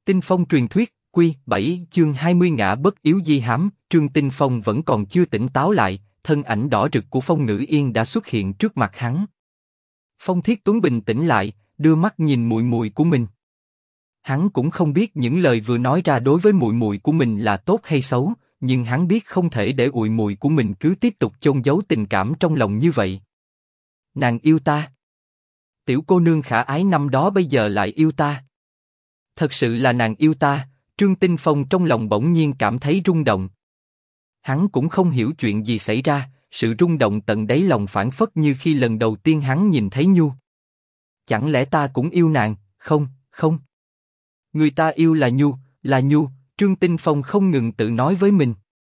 Tinh Phong truyền thuyết, Quy 7 chương 20 ngã bất yếu di hám. Trương Tinh Phong vẫn còn chưa tỉnh táo lại, thân ảnh đỏ rực của Phong Ngữ Yên đã xuất hiện trước mặt hắn. Phong Thiết Tuấn bình tĩnh lại, đưa mắt nhìn muội muội của mình. Hắn cũng không biết những lời vừa nói ra đối với muội muội của mình là tốt hay xấu, nhưng hắn biết không thể để muội muội của mình cứ tiếp tục chôn giấu tình cảm trong lòng như vậy. Nàng yêu ta. Tiểu cô nương khả ái năm đó bây giờ lại yêu ta. Thật sự là nàng yêu ta. Trương Tinh Phong trong lòng bỗng nhiên cảm thấy rung động. Hắn cũng không hiểu chuyện gì xảy ra, sự rung động tận đáy lòng phảng phất như khi lần đầu tiên hắn nhìn thấy Nhu. Chẳng lẽ ta cũng yêu nàng? Không, không. Người ta yêu là Nhu, là Nhu. Trương Tinh Phong không ngừng tự nói với mình.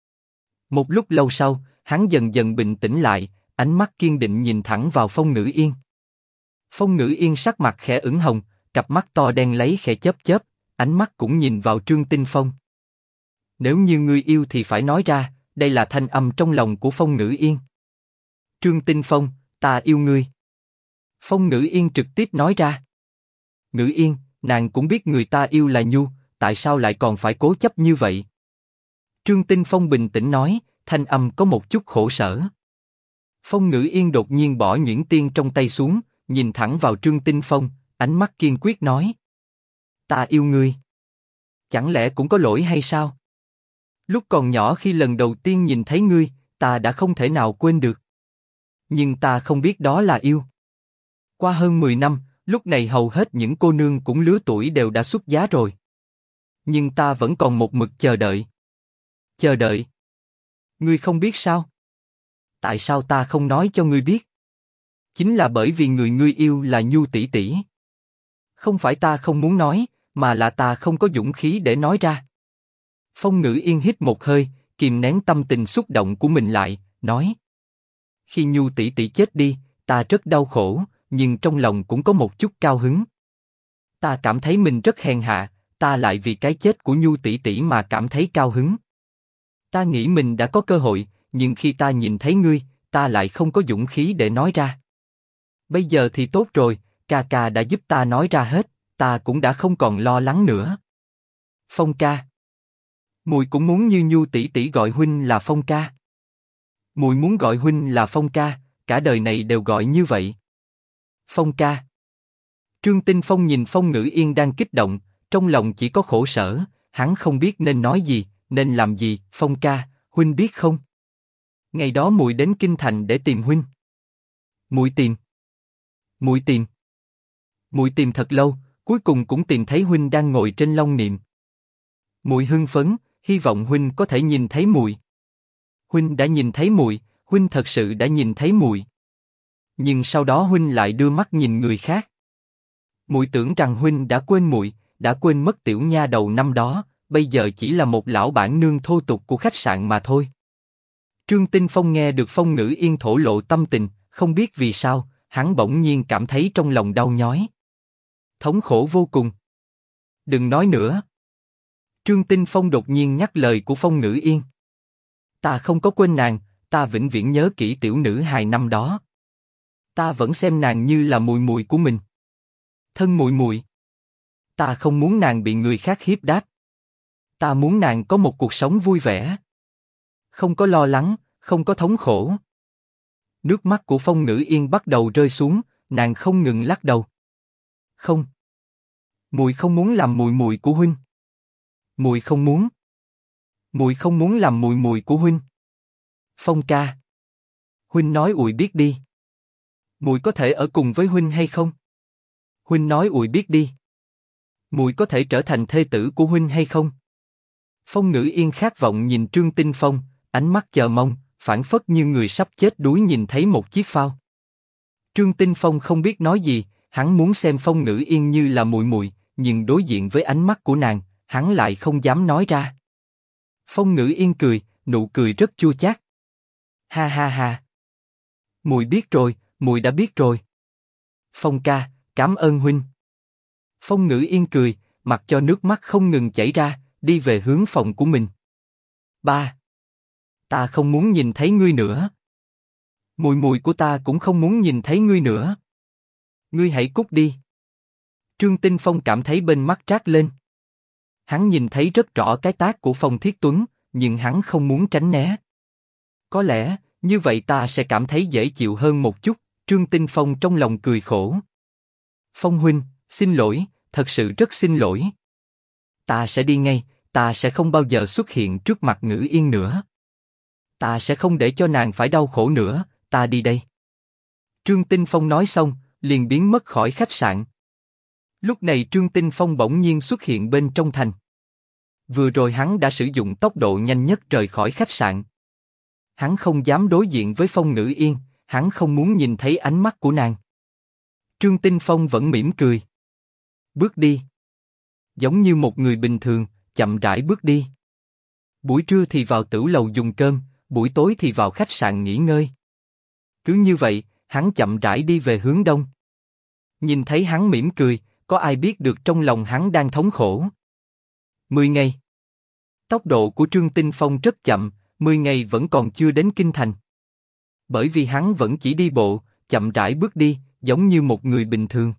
Một lúc lâu sau, hắn dần dần bình tĩnh lại, ánh mắt kiên định nhìn thẳng vào Phong Ngữ Yên. Phong Ngữ Yên sắc mặt khẽ ửng hồng, cặp mắt to đen lấy khẽ chớp chớp, ánh mắt cũng nhìn vào Trương Tinh Phong. Nếu như ngươi yêu thì phải nói ra, đây là thanh âm trong lòng của Phong Ngữ Yên. Trương Tinh Phong, ta yêu ngươi. Phong Ngữ Yên trực tiếp nói ra. Ngữ Yên, nàng cũng biết người ta yêu là Nhu, tại sao lại còn phải cố chấp như vậy? Trương Tinh Phong bình tĩnh nói, thanh âm có một chút khổ sở. Phong Ngữ Yên đột nhiên bỏ nhuyễn tiên trong tay xuống, nhìn thẳng vào Trương Tinh Phong, ánh mắt kiên quyết nói. Ta yêu ngươi. Chẳng lẽ cũng có lỗi hay sao? Lúc còn nhỏ khi lần đầu tiên nhìn thấy ngươi, ta đã không thể nào quên được. Nhưng ta không biết đó là yêu. Qua hơn 10 năm, lúc này hầu hết những cô nương cũng lứa tuổi đều đã xuất giá rồi. Nhưng ta vẫn còn một mực chờ đợi. Chờ đợi? Ngươi không biết sao? Tại sao ta không nói cho ngươi biết? Chính là bởi vì người ngươi yêu là Nhu tỷ tỷ. Không phải ta không muốn nói, mà là ta không có dũng khí để nói ra. Phong Ngữ Yên hít một hơi, kìm nén tâm tình xúc động của mình lại, nói: Khi Nhu tỷ tỷ chết đi, ta rất đau khổ, nhưng trong lòng cũng có một chút cao hứng. Ta cảm thấy mình rất hèn hạ, ta lại vì cái chết của Nhu tỷ tỷ mà cảm thấy cao hứng. Ta nghĩ mình đã có cơ hội, nhưng khi ta nhìn thấy ngươi, ta lại không có dũng khí để nói ra. Bây giờ thì tốt rồi, ca ca đã giúp ta nói ra hết, ta cũng đã không còn lo lắng nữa. Phong ca. Muội cũng muốn như Nhu tỷ tỷ gọi huynh là Phong ca. Muội muốn gọi huynh là Phong ca, cả đời này đều gọi như vậy. Phong ca. Trương Tinh Phong nhìn Phong Ngữ Yên đang kích động, trong lòng chỉ có khổ sở, hắn không biết nên nói gì, nên làm gì. Phong ca, huynh biết không? Ngày đó muội đến kinh thành để tìm huynh. Muội tìm. Muội tìm. Muội tìm thật lâu, cuối cùng cũng tìm thấy huynh đang ngồi trên long niệm. Muội hưng phấn, hy vọng huynh có thể nhìn thấy muội. Huynh đã nhìn thấy muội, huynh thật sự đã nhìn thấy muội. Nhưng sau đó huynh lại đưa mắt nhìn người khác. Muội tưởng rằng huynh đã quên muội, đã quên mất tiểu nha đầu năm đó, bây giờ chỉ là một lão bản nương thô tục của khách sạn mà thôi. Trương Tinh Phong nghe được Phong Ngữ Yên thổ lộ tâm tình, không biết vì sao, hắn bỗng nhiên cảm thấy trong lòng đau nhói. Thống khổ vô cùng. Đừng nói nữa. Trương Tinh Phong đột nhiên nhắc lời của Phong Ngữ Yên. Ta không có quên nàng, ta vĩnh viễn nhớ kỹ tiểu nữ hài năm đó. Ta vẫn xem nàng như là muội muội của mình. Thân muội muội. Ta không muốn nàng bị người khác hiếp đáp. Ta muốn nàng có một cuộc sống vui vẻ. Không có lo lắng, không có thống khổ. Nước mắt của Phong Ngữ Yên bắt đầu rơi xuống, nàng không ngừng lắc đầu. Không. Muội không muốn làm muội muội của huynh. Muội không muốn. Muội không muốn làm muội muội của huynh. Phong ca. Huynh nói muội biết đi. Muội có thể ở cùng với huynh hay không? Huynh nói muội biết đi. Muội có thể trở thành thê tử của huynh hay không? Phong Ngữ Yên khát vọng nhìn Trương Tinh Phong, ánh mắt chờ mong, phảng phất như người sắp chết đuối nhìn thấy một chiếc phao. Trương Tinh Phong không biết nói gì, hắn muốn xem Phong Ngữ Yên như là muội muội, nhưng đối diện với ánh mắt của nàng, hắn lại không dám nói ra. Phong Ngữ Yên cười, nụ cười rất chua chát. Ha ha ha. Muội biết rồi, muội đã biết rồi. Phong ca, cảm ơn huynh. Phong Ngữ Yên cười, mặc cho nước mắt không ngừng chảy ra, đi về hướng phòng của mình. Ba. Ta không muốn nhìn thấy ngươi nữa. Muội muội của ta cũng không muốn nhìn thấy ngươi nữa. Ngươi hãy cút đi. Trương Tinh Phong cảm thấy bên mắt rát lên. Hắn nhìn thấy rất rõ cái tát của Phong Thiết Tuấn, nhưng hắn không muốn tránh né. Có lẽ, như vậy ta sẽ cảm thấy dễ chịu hơn một chút, Trương Tinh Phong trong lòng cười khổ. Phong huynh, xin lỗi, thật sự rất xin lỗi. Ta sẽ đi ngay, ta sẽ không bao giờ xuất hiện trước mặt Ngữ Yên nữa. Ta sẽ không để cho nàng phải đau khổ nữa, ta đi đây. Trương Tinh Phong nói xong, liền biến mất khỏi khách sạn. Lúc này Trương Tinh Phong bỗng nhiên xuất hiện bên trong thành. Vừa rồi hắn đã sử dụng tốc độ nhanh nhất rời khỏi khách sạn. Hắn không dám đối diện với Phong Ngữ Yên, hắn không muốn nhìn thấy ánh mắt của nàng. Trương Tinh Phong vẫn mỉm cười. Bước đi. Giống như một người bình thường, chậm rãi bước đi. Buổi trưa thì vào tửu lầu dùng cơm, buổi tối thì vào khách sạn nghỉ ngơi. Cứ như vậy, hắn chậm rãi đi về hướng đông. Nhìn thấy hắn mỉm cười, có ai biết được trong lòng hắn đang thống khổ. 10 ngày. Tốc độ của Trương Tinh Phong rất chậm, 10 ngày vẫn còn chưa đến kinh thành. Bởi vì hắn vẫn chỉ đi bộ, chậm rãi bước đi, giống như một người bình thường.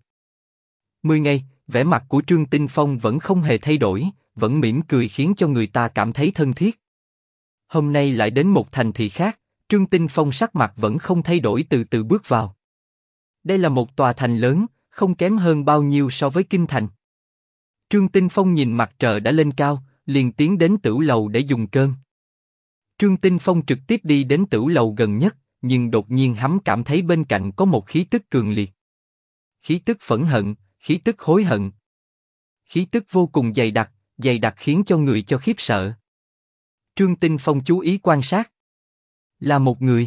10 ngày, vẻ mặt của Trương Tinh Phong vẫn không hề thay đổi, vẫn mỉm cười khiến cho người ta cảm thấy thân thiết. Hôm nay lại đến một thành thị khác, Trương Tinh Phong sắc mặt vẫn không thay đổi từ từ bước vào. Đây là một tòa thành lớn, không kém hơn bao nhiêu so với kinh thành. Trương Tinh Phong nhìn mặt trời đã lên cao, liền tiến đến tửu lầu để dùng cơm. Trương Tinh Phong trực tiếp đi đến tửu lầu gần nhất, nhưng đột nhiên hắn cảm thấy bên cạnh có một khí tức cường liệt. Khí tức phẫn hận, khí tức hối hận. Khí tức vô cùng dày đặc khiến cho người cho khiếp sợ. Trương Tinh Phong chú ý quan sát. Là một người.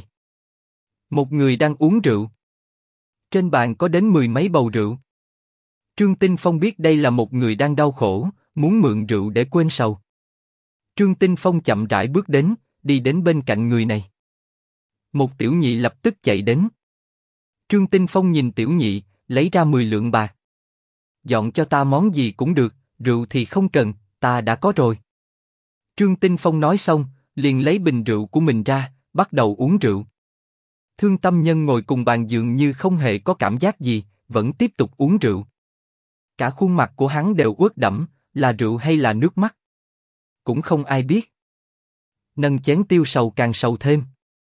Một người đang uống rượu. Trên bàn có đến 10 mấy bầu rượu. Trương Tinh Phong biết đây là một người đang đau khổ, muốn mượn rượu để quên sầu. Trương Tinh Phong chậm rãi bước đến, đi đến bên cạnh người này. Một tiểu nhị lập tức chạy đến. Trương Tinh Phong nhìn tiểu nhị, lấy ra 10 lượng bạc. Dọn cho ta món gì cũng được, rượu thì không cần, ta đã có rồi. Trương Tinh Phong nói xong, liền lấy bình rượu của mình ra, bắt đầu uống rượu. Thương Tâm Nhân ngồi cùng bàn dường như không hề có cảm giác gì, vẫn tiếp tục uống rượu. Cả khuôn mặt của hắn đều ướt đẫm, là rượu hay là nước mắt? Cũng không ai biết. Nâng chén tiêu sầu càng sầu thêm.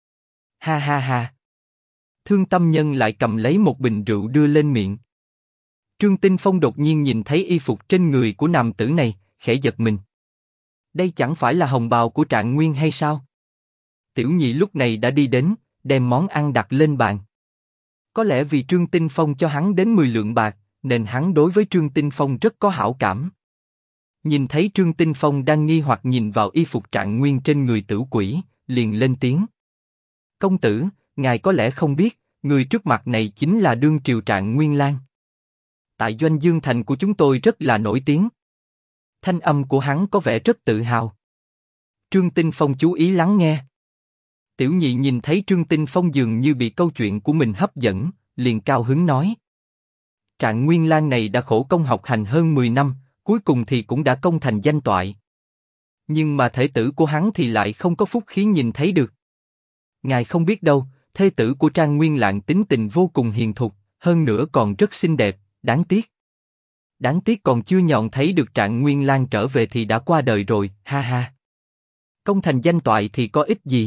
Ha ha ha. Thương Tâm Nhân lại cầm lấy một bình rượu đưa lên miệng. Trương Tinh Phong đột nhiên nhìn thấy y phục trên người của nam tử này, khẽ giật mình. Đây chẳng phải là hồng bào của Trạng Nguyên hay sao? Tiểu nhị lúc này đã đi đến, đem món ăn đặt lên bàn. Có lẽ vì Trương Tinh Phong cho hắn đến 10 lượng bạc, nên hắn đối với Trương Tinh Phong rất có hảo cảm. Nhìn thấy Trương Tinh Phong đang nghi hoặc nhìn vào y phục Trạng Nguyên trên người Tử Quỷ, liền lên tiếng. Công tử, ngài có lẽ không biết, người trước mặt này chính là đương triều Trạng Nguyên Lang. Tại Doanh Dương Thành của chúng tôi rất là nổi tiếng. Thanh âm của hắn có vẻ rất tự hào. Trương Tinh Phong chú ý lắng nghe. Tiểu nhị nhìn thấy Trương Tinh Phong dường như bị câu chuyện của mình hấp dẫn, liền cao hứng nói. Trạng Nguyên Lang này đã khổ công học hành hơn 10 năm, cuối cùng thì cũng đã công thành danh toại. Nhưng mà thể tử của hắn thì lại không có phúc khí nhìn thấy được. Ngài không biết đâu, thê tử của Trang Nguyên Lạng tính tình vô cùng hiền thục, hơn nữa còn rất xinh đẹp, đáng tiếc. Đáng tiếc còn chưa nhọn thấy được Trạng Nguyên Lang trở về thì đã qua đời rồi, ha ha. Công thành danh toại thì có ích gì?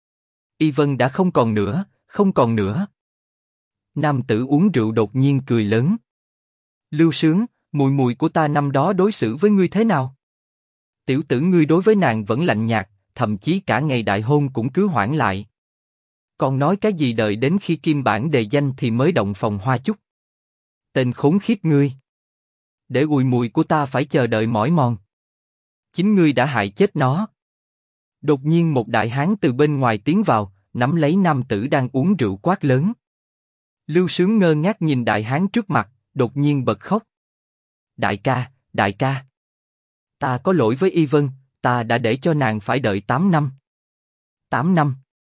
Y Vân đã không còn nữa, không còn nữa. Nam tử uống rượu đột nhiên cười lớn. Lưu Sướng, mùi mùi của ta năm đó đối xử với ngươi thế nào? Tiểu tử ngươi đối với nàng vẫn lạnh nhạt, thậm chí cả ngày đại hôn cũng cứ hoãn lại. Còn nói cái gì đợi đến khi kim bản đề danh thì mới động phòng hoa chúc. Tên khốn khiếp ngươi. Để ùi mùi của ta phải chờ đợi mỏi mòn. Chính ngươi đã hại chết nó. Đột nhiên một đại hán từ bên ngoài tiến vào, nắm lấy nam tử đang uống rượu quát lớn. Lưu Sướng ngơ ngác nhìn đại hán trước mặt, đột nhiên bật khóc. Đại ca. Ta có lỗi với Y Vân, ta đã để cho nàng phải đợi 8 năm. 8 năm.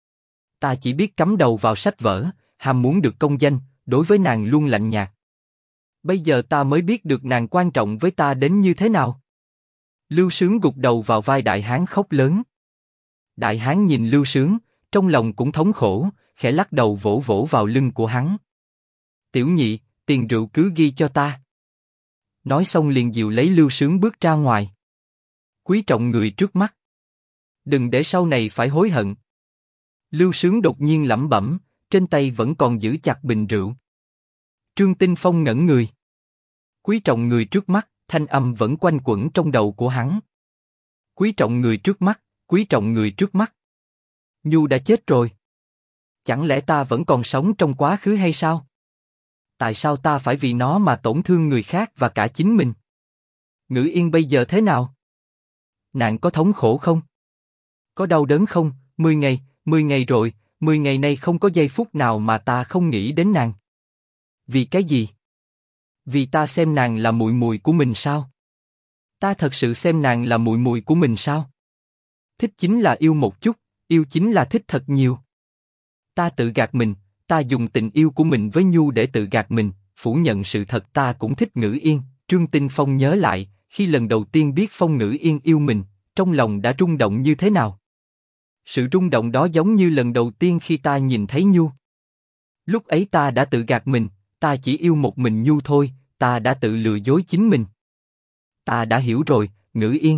Ta chỉ biết cắm đầu vào sách vở, ham muốn được công danh, đối với nàng luôn lạnh nhạt. Bây giờ ta mới biết được nàng quan trọng với ta đến như thế nào. Lưu Sướng gục đầu vào vai đại hán khóc lớn. Đại hán nhìn Lưu Sướng, trong lòng cũng thống khổ, khẽ lắc đầu vỗ vỗ vào lưng của hắn. Tiểu nhị, tiền rượu cứ ghi cho ta. Nói xong liền dìu lấy Lưu Sướng bước ra ngoài. Quý trọng người trước mắt. Đừng để sau này phải hối hận. Lưu Sướng đột nhiên lẩm bẩm, trên tay vẫn còn giữ chặt bình rượu. Trương Tinh Phong ngẩn người. Quý trọng người trước mắt, thanh âm vẫn quanh quẩn trong đầu của hắn. Quý trọng người trước mắt, quý trọng người trước mắt. Nhu đã chết rồi. Chẳng lẽ ta vẫn còn sống trong quá khứ hay sao? Tại sao ta phải vì nó mà tổn thương người khác và cả chính mình? Ngữ Yên bây giờ thế nào? Nàng có thống khổ không? Có đau đớn không? 10 ngày rồi, 10 ngày nay không có giây phút nào mà ta không nghĩ đến nàng. Vì cái gì? Vì ta xem nàng là muội muội của mình sao? Ta thật sự xem nàng là muội muội của mình sao? Thích chính là yêu một chút, yêu chính là thích thật nhiều. Ta tự gạt mình, ta dùng tình yêu của mình với Nhu để tự gạt mình, phủ nhận sự thật ta cũng thích Ngữ Yên. Trương Tinh Phong nhớ lại, khi lần đầu tiên biết Phong Ngữ Yên yêu mình, trong lòng đã rung động như thế nào. Sự rung động đó giống như lần đầu tiên khi ta nhìn thấy Nhu. Lúc ấy ta đã tự gạt mình, ta chỉ yêu một mình Nhu thôi, ta đã tự lừa dối chính mình. Ta đã hiểu rồi, Ngữ Yên.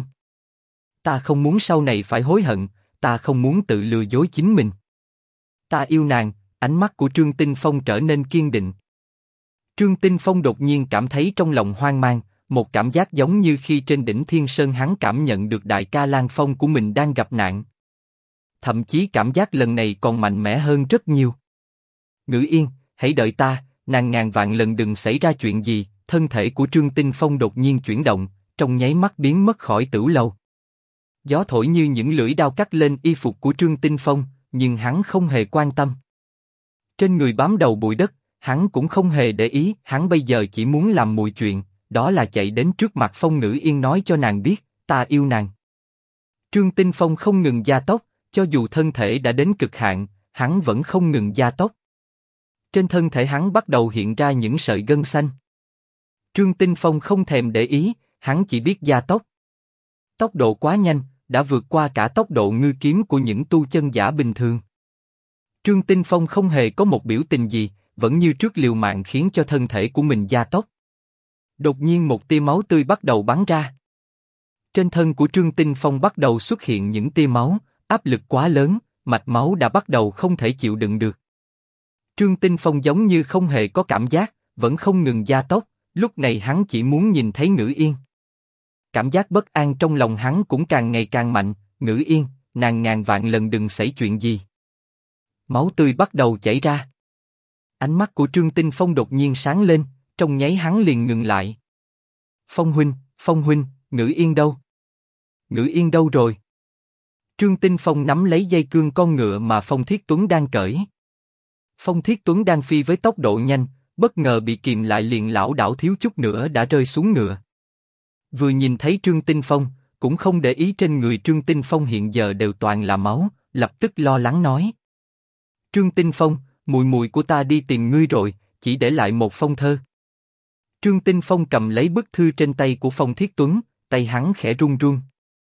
Ta không muốn sau này phải hối hận, ta không muốn tự lừa dối chính mình. Ta yêu nàng. Ánh mắt của Trương Tinh Phong trở nên kiên định. Trương Tinh Phong đột nhiên cảm thấy trong lòng hoang mang, một cảm giác giống như khi trên đỉnh Thiên Sơn hắn cảm nhận được đại ca Lan Phong của mình đang gặp nạn. Thậm chí cảm giác lần này còn mạnh mẽ hơn rất nhiều. Ngữ Yên, hãy đợi ta, nàng ngàn vạn lần đừng xảy ra chuyện gì. Thân thể của Trương Tinh Phong đột nhiên chuyển động, trong nháy mắt biến mất khỏi tửu lâu. Gió thổi như những lưỡi đao cắt lên y phục của Trương Tinh Phong, nhưng hắn không hề quan tâm. Trên người bám đầu bụi đất, hắn cũng không hề để ý. Hắn bây giờ chỉ muốn làm một chuyện, đó là chạy đến trước mặt Phong Ngữ Yên nói cho nàng biết, ta yêu nàng. Trương Tinh Phong không ngừng gia tốc, cho dù thân thể đã đến cực hạn, hắn vẫn không ngừng gia tốc. Trên thân thể hắn bắt đầu hiện ra những sợi gân xanh. Trương Tinh Phong không thèm để ý, hắn chỉ biết gia tốc. Tốc độ quá nhanh, đã vượt qua cả tốc độ ngư kiếm của những tu chân giả bình thường. Trương Tinh Phong không hề có một biểu tình gì, vẫn như trước liều mạng khiến cho thân thể của mình gia tốc. Đột nhiên một tia máu tươi bắt đầu bắn ra. Trên thân của Trương Tinh Phong bắt đầu xuất hiện những tia máu, áp lực quá lớn, mạch máu đã bắt đầu không thể chịu đựng được. Trương Tinh Phong giống như không hề có cảm giác, vẫn không ngừng gia tốc, lúc này hắn chỉ muốn nhìn thấy Ngữ Yên. Cảm giác bất an trong lòng hắn cũng càng ngày càng mạnh, Ngữ Yên, nàng ngàn vạn lần đừng xảy chuyện gì. Máu tươi bắt đầu chảy ra. Ánh mắt của Trương Tinh Phong đột nhiên sáng lên, trong nháy hắn liền ngừng lại. Phong huynh, Ngữ Yên đâu? Ngữ Yên đâu rồi? Trương Tinh Phong nắm lấy dây cương con ngựa mà Phong Thiết Tuấn đang cởi. Phong Thiết Tuấn đang phi với tốc độ nhanh, bất ngờ bị kìm lại liền lảo đảo thiếu chút nữa đã rơi xuống ngựa. Vừa nhìn thấy Trương Tinh Phong, cũng không để ý trên người Trương Tinh Phong hiện giờ đều toàn là máu, lập tức lo lắng nói. Trương Tinh Phong, muội muội của ta đi tìm ngươi rồi, chỉ để lại một phong thơ. Trương Tinh Phong cầm lấy bức thư trên tay của Phong Thiết Tuấn, tay hắn khẽ run run.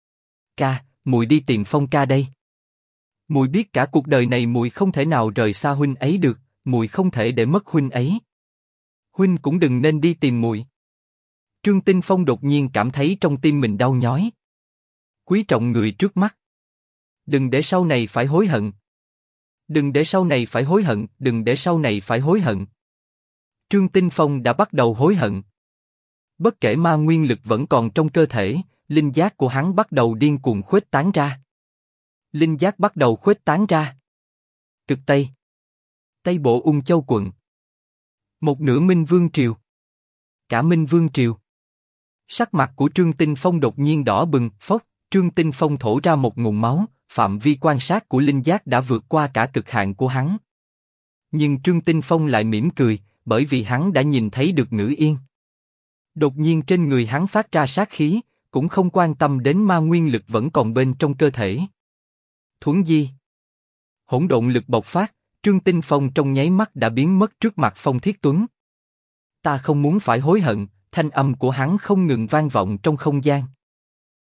Ca, muội đi tìm Phong ca đây. Muội biết cả cuộc đời này muội không thể nào rời xa huynh ấy được, muội không thể để mất huynh ấy. Huynh cũng đừng nên đi tìm muội. Trương Tinh Phong đột nhiên cảm thấy trong tim mình đau nhói. Quý trọng người trước mắt. Đừng để sau này phải hối hận. Đừng để sau này phải hối hận, đừng để sau này phải hối hận. Trương Tinh Phong đã bắt đầu hối hận. Bất kể ma nguyên lực vẫn còn trong cơ thể, linh giác của hắn bắt đầu điên cuồng khuếch tán ra. Linh giác bắt đầu khuếch tán ra. Cực Tây, Tây Bộ Ung Châu quận. Một nửa Minh Vương Triều. Cả Minh Vương Triều. Sắc mặt của Trương Tinh Phong đột nhiên đỏ bừng, phốc, Trương Tinh Phong thổ ra một nguồn máu, phạm vi quan sát của linh giác đã vượt qua cả cực hạn của hắn. Nhưng Trương Tinh Phong lại mỉm cười, bởi vì hắn đã nhìn thấy được Ngữ Yên. Đột nhiên trên người hắn phát ra sát khí, cũng không quan tâm đến ma nguyên lực vẫn còn bên trong cơ thể. Thuấn di. Hỗn độn lực bộc phát, Trương Tinh Phong trong nháy mắt đã biến mất trước mặt Phong Thiết Tuấn. Ta không muốn phải hối hận, thanh âm của hắn không ngừng vang vọng trong không gian.